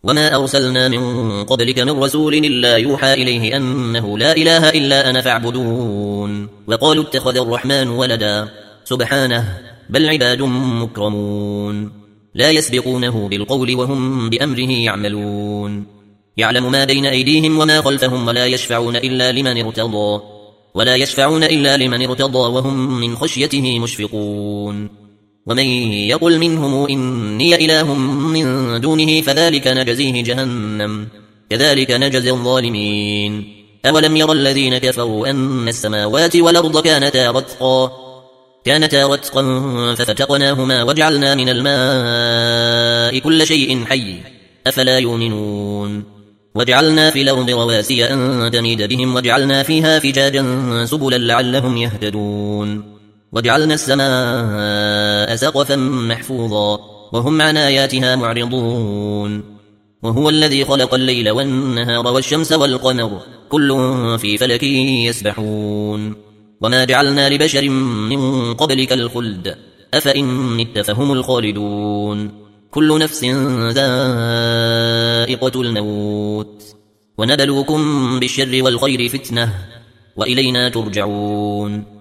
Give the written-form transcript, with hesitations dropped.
وما أرسلنا من قبلك من رسول إلا يوحى إليه أنه لا إله إلا أنا فاعبدون. وقالوا اتخذ الرحمن ولدا سبحانه بل عباد مكرمون لا يسبقونه بالقول وهم بأمره يعملون. يعلم ما بين أيديهم وما خلفهم ولا يشفعون إلا لمن ارتضى وهم من خشيته مشفقون. ومن يقل منهم إني إله من دونه فذلك نجزيه جهنم كذلك نجزي الظالمين. أولم ير الذين كفروا أن السماوات والأرض كانتا رتقا ففتقناهما وجعلنا من الماء كل شيء حي أفلا يؤمنون. وجعلنا في الأرض رواسي أن تميد بهم وجعلنا فيها فجاجا سبلا لعلهم يهتدون. وجعلنا السماء سقفا محفوظا وهم عن آياتها معرضون. وهو الذي خلق الليل والنهار والشمس والقمر كل في فلك يسبحون. وما جعلنا لبشر من قبلك الخلد أفإن مت فهم الخالدون. كل نفس ذائقة الموت ونبلوكم بالشر والخير فتنة وإلينا ترجعون.